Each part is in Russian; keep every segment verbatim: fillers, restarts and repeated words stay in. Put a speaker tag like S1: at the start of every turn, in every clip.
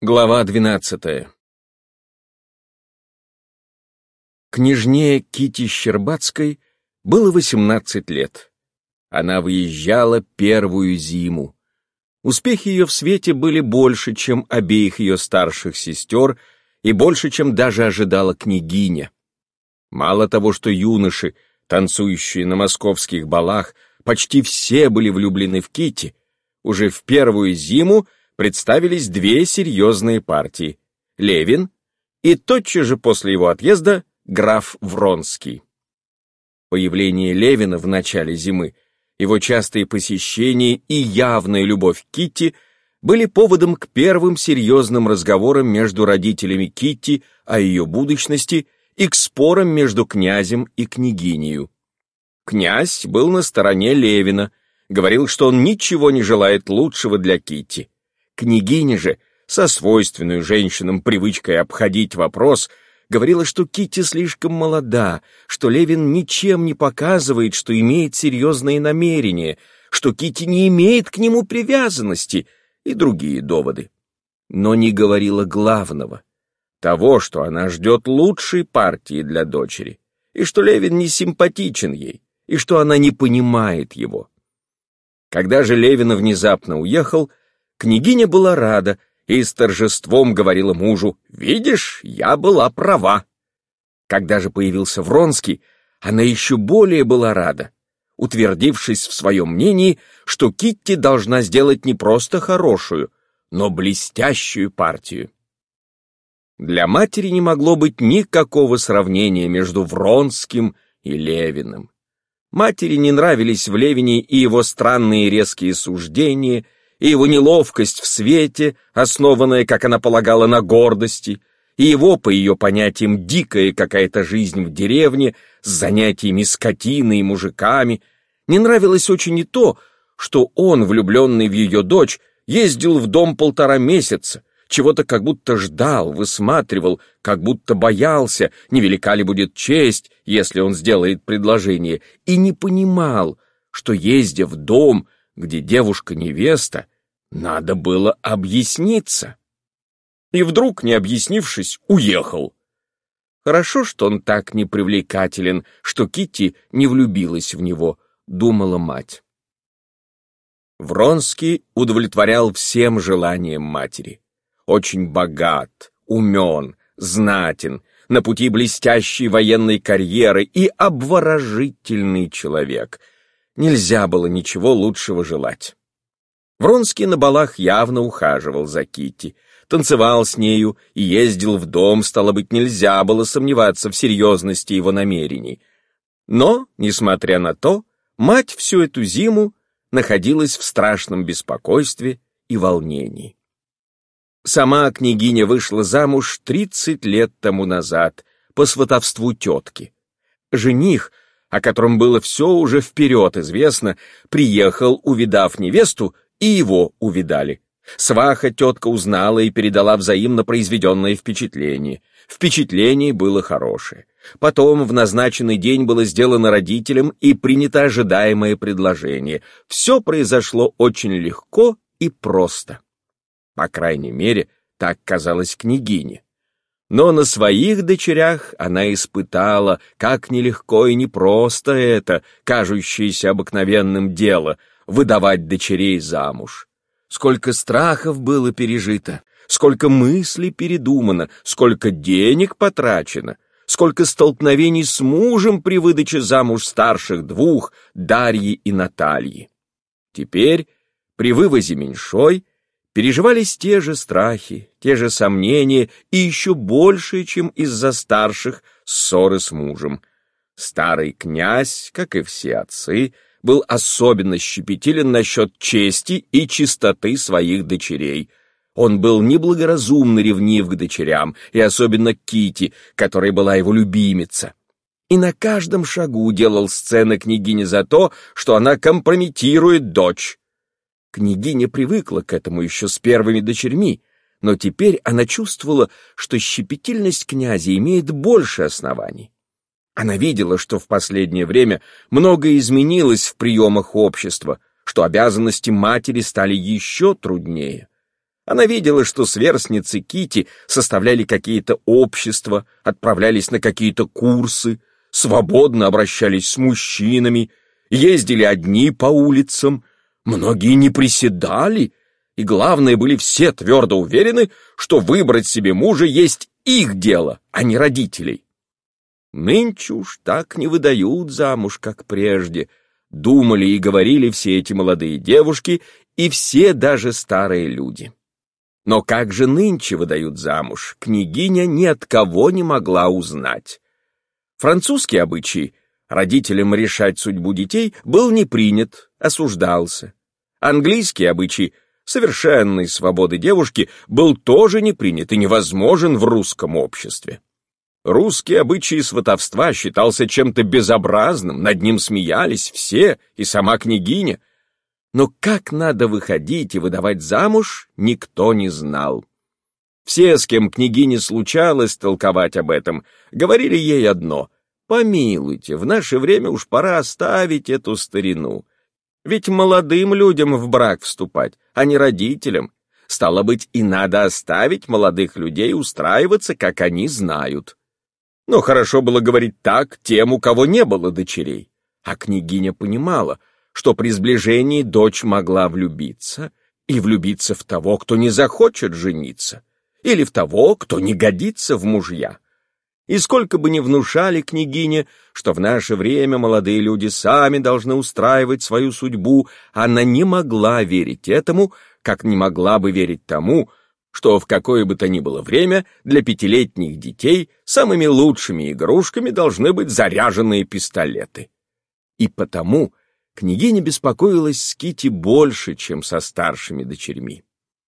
S1: Глава двенадцатая. Княжне Кити Щербацкой было восемнадцать лет. Она выезжала первую зиму. Успехи ее в свете были больше, чем обеих ее старших сестер, и больше, чем даже ожидала княгиня. Мало того, что юноши, танцующие на московских балах, почти все были влюблены в Кити, уже в первую зиму представились две серьезные партии — Левин и тотчас же после его отъезда граф Вронский. Появление Левина в начале зимы, его частые посещения и явная любовь к Кити были поводом к первым серьезным разговорам между родителями Кити о ее будущности и к спорам между князем и княгинею. Князь был на стороне Левина, говорил, что он ничего не желает лучшего для Кити. Княгиня же, со свойственной женщинам привычкой обходить вопрос, говорила, что Кити слишком молода, что Левин ничем не показывает, что имеет серьезные намерения, что Кити не имеет к нему привязанности и другие доводы. Но не говорила главного, того, что она ждет лучшей партии для дочери, и что Левин не симпатичен ей, и что она не понимает его. Когда же Левин внезапно уехал, княгиня была рада и с торжеством говорила мужу: «Видишь, я была права». Когда же появился Вронский, она еще более была рада, утвердившись в своем мнении, что Китти должна сделать не просто хорошую, но блестящую партию. Для матери не могло быть никакого сравнения между Вронским и Левиным. Матери не нравились в Левине и его странные резкие суждения, и его неловкость в свете, основанная, как она полагала, на гордости, и его, по ее понятиям, дикая какая-то жизнь в деревне с занятиями скотиной и мужиками. Не нравилось очень и то, что он, влюбленный в ее дочь, ездил в дом полтора месяца, чего-то как будто ждал, высматривал, как будто боялся, невелика ли будет честь, если он сделает предложение, и не понимал, что, ездя в дом, где девушка-невеста, надо было объясниться. И вдруг, не объяснившись, уехал. Хорошо, что он так непривлекателен, что Китти не влюбилась в него, думала мать. Вронский удовлетворял всем желаниям матери. Очень богат, умен, знатен, на пути блестящей военной карьеры и обворожительный человек. Нельзя было ничего лучшего желать. Вронский на балах явно ухаживал за Китти, танцевал с нею и ездил в дом, стало быть, нельзя было сомневаться в серьезности его намерений. Но, несмотря на то, мать всю эту зиму находилась в страшном беспокойстве и волнении. Сама княгиня вышла замуж тридцать лет тому назад по сватовству тетки. Жених, о котором было все уже вперед известно, приехал, увидав невесту, и его увидали. Сваха тетка узнала и передала взаимно произведенное впечатление. Впечатление было хорошее. Потом в назначенный день было сделано родителям и принято ожидаемое предложение. Все произошло очень легко и просто. По крайней мере, так казалось княгине. Но на своих дочерях она испытала, как нелегко и непросто это, кажущееся обыкновенным дело, выдавать дочерей замуж. Сколько страхов было пережито, сколько мыслей передумано, сколько денег потрачено, сколько столкновений с мужем при выдаче замуж старших двух, Дарьи и Натальи. Теперь, при вывозе меньшой, переживались те же страхи, те же сомнения и еще большие, чем из-за старших, ссоры с мужем. Старый князь, как и все отцы, был особенно щепетилен насчет чести и чистоты своих дочерей. Он был неблагоразумно ревнив к дочерям, и особенно к Кити, которая была его любимица. И на каждом шагу делал сцены княгини за то, что она компрометирует дочь. Княгиня привыкла к этому еще с первыми дочерьми, но теперь она чувствовала, что щепетильность князя имеет больше оснований. Она видела, что в последнее время многое изменилось в приемах общества, что обязанности матери стали еще труднее. Она видела, что сверстницы Кити составляли какие-то общества, отправлялись на какие-то курсы, свободно обращались с мужчинами, ездили одни по улицам, многие не приседали, и, главное, были все твердо уверены, что выбрать себе мужа есть их дело, а не родителей. Нынче уж так не выдают замуж, как прежде, думали и говорили все эти молодые девушки и все даже старые люди. Но как же нынче выдают замуж, княгиня ни от кого не могла узнать. Французский обычай родителям решать судьбу детей был не принят, осуждался. Английский обычай совершенной свободы девушки был тоже не принят и невозможен в русском обществе. Русский обычай сватовства считался чем-то безобразным, над ним смеялись все, и сама княгиня. Но как надо выходить и выдавать замуж, никто не знал. Все, с кем княгине случалось толковать об этом, говорили ей одно: «Помилуйте, в наше время уж пора оставить эту старину. Ведь молодым людям в брак вступать, а не родителям. Стало быть, и надо оставить молодых людей устраиваться, как они знают». Но хорошо было говорить так тем, у кого не было дочерей. А княгиня понимала, что при сближении дочь могла влюбиться, и влюбиться в того, кто не захочет жениться, или в того, кто не годится в мужья. И сколько бы ни внушали княгине, что в наше время молодые люди сами должны устраивать свою судьбу, она не могла верить этому, как не могла бы верить тому, что в какое бы то ни было время для пятилетних детей самыми лучшими игрушками должны быть заряженные пистолеты. И потому княгиня беспокоилась с Кити больше, чем со старшими дочерьми.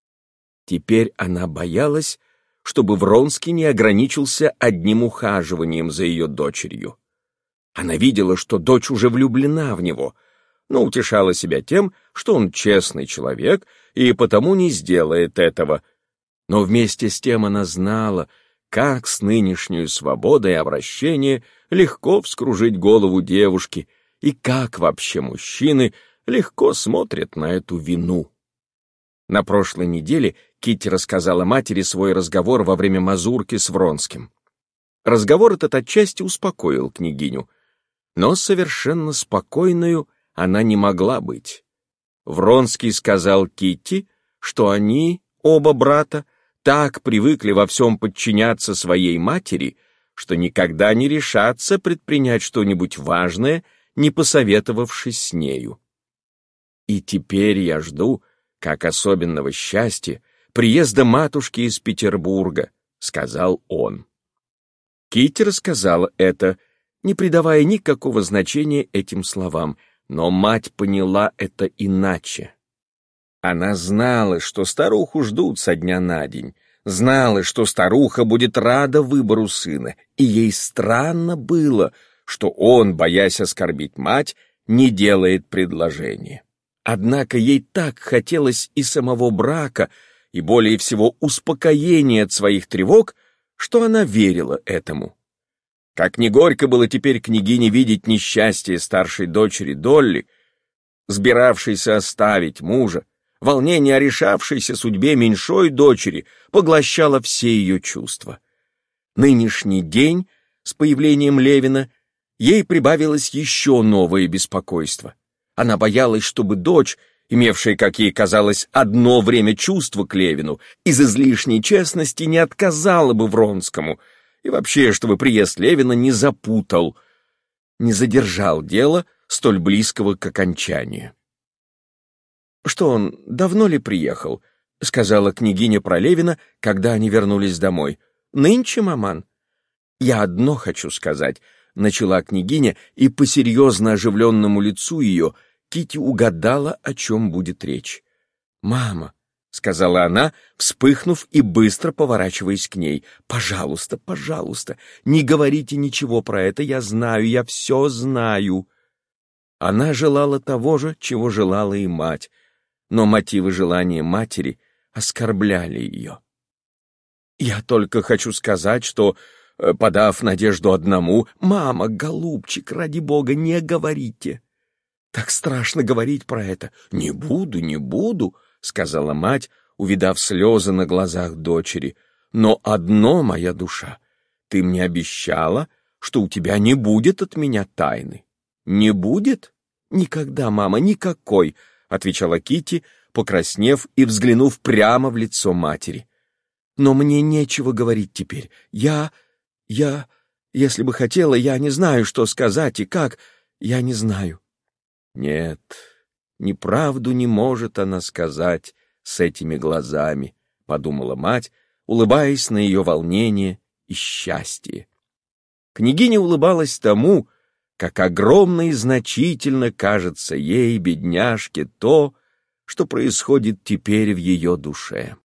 S1: Теперь она боялась, чтобы Вронский не ограничился одним ухаживанием за ее дочерью. Она видела, что дочь уже влюблена в него, но утешала себя тем, что он честный человек и потому не сделает этого. Но вместе с тем она знала, как с нынешней свободой обращения легко вскружить голову девушки, и как вообще мужчины легко смотрят на эту вину. На прошлой неделе Китти рассказала матери свой разговор во время мазурки с Вронским. Разговор этот отчасти успокоил княгиню, но совершенно спокойною она не могла быть. Вронский сказал Китти, что они, оба брата, так привыкли во всем подчиняться своей матери, что никогда не решатся предпринять что-нибудь важное, не посоветовавшись с нею. И теперь я жду, как особенного счастья, приезда матушки из Петербурга, — сказал он. Китти рассказала это, не придавая никакого значения этим словам, но мать поняла это иначе. Она знала, что старуху ждут со дня на день, знала, что старуха будет рада выбору сына, и ей странно было, что он, боясь оскорбить мать, не делает предложения. Однако ей так хотелось и самого брака, и более всего успокоения от своих тревог, что она верила этому. Как ни горько было теперь княгине видеть несчастье старшей дочери Долли, сбиравшейся оставить мужа, волнение о решавшейся судьбе меньшой дочери поглощало все ее чувства. Нынешний день, с появлением Левина, ей прибавилось еще новое беспокойство. Она боялась, чтобы дочь, имевшая, как ей казалось, одно время чувства к Левину, из излишней честности не отказала бы Вронскому, и вообще, чтобы приезд Левина не запутал, не задержал дело столь близкого к окончанию. «Что он, давно ли приехал?» — сказала княгиня про Левина, когда они вернулись домой. «Нынче, маман?» «Я одно хочу сказать», — начала княгиня, и по серьезно оживленному лицу ее Китти угадала, о чем будет речь. «Мама», — сказала она, вспыхнув и быстро поворачиваясь к ней, — «пожалуйста, пожалуйста, не говорите ничего про это, я знаю, я все знаю». Она желала того же, чего желала и мать, но мотивы желания матери оскорбляли ее. «Я только хочу сказать, что, подав надежду одному, мама, голубчик, ради бога, не говорите. Так страшно говорить про это. Не буду, не буду», — сказала мать, увидав слезы на глазах дочери. «Но одно, моя душа, ты мне обещала, что у тебя не будет от меня тайны». «Не будет? Никогда, мама, никакой», — отвечала Китти, покраснев и взглянув прямо в лицо матери. «Но мне нечего говорить теперь. Я... я... если бы хотела, я не знаю, что сказать и как. Я не знаю». «Нет, неправду не может она сказать с этими глазами», — подумала мать, улыбаясь на ее волнение и счастье. Княгиня улыбалась тому, как огромно и значительно кажется ей, бедняжке, то, что происходит теперь в ее душе.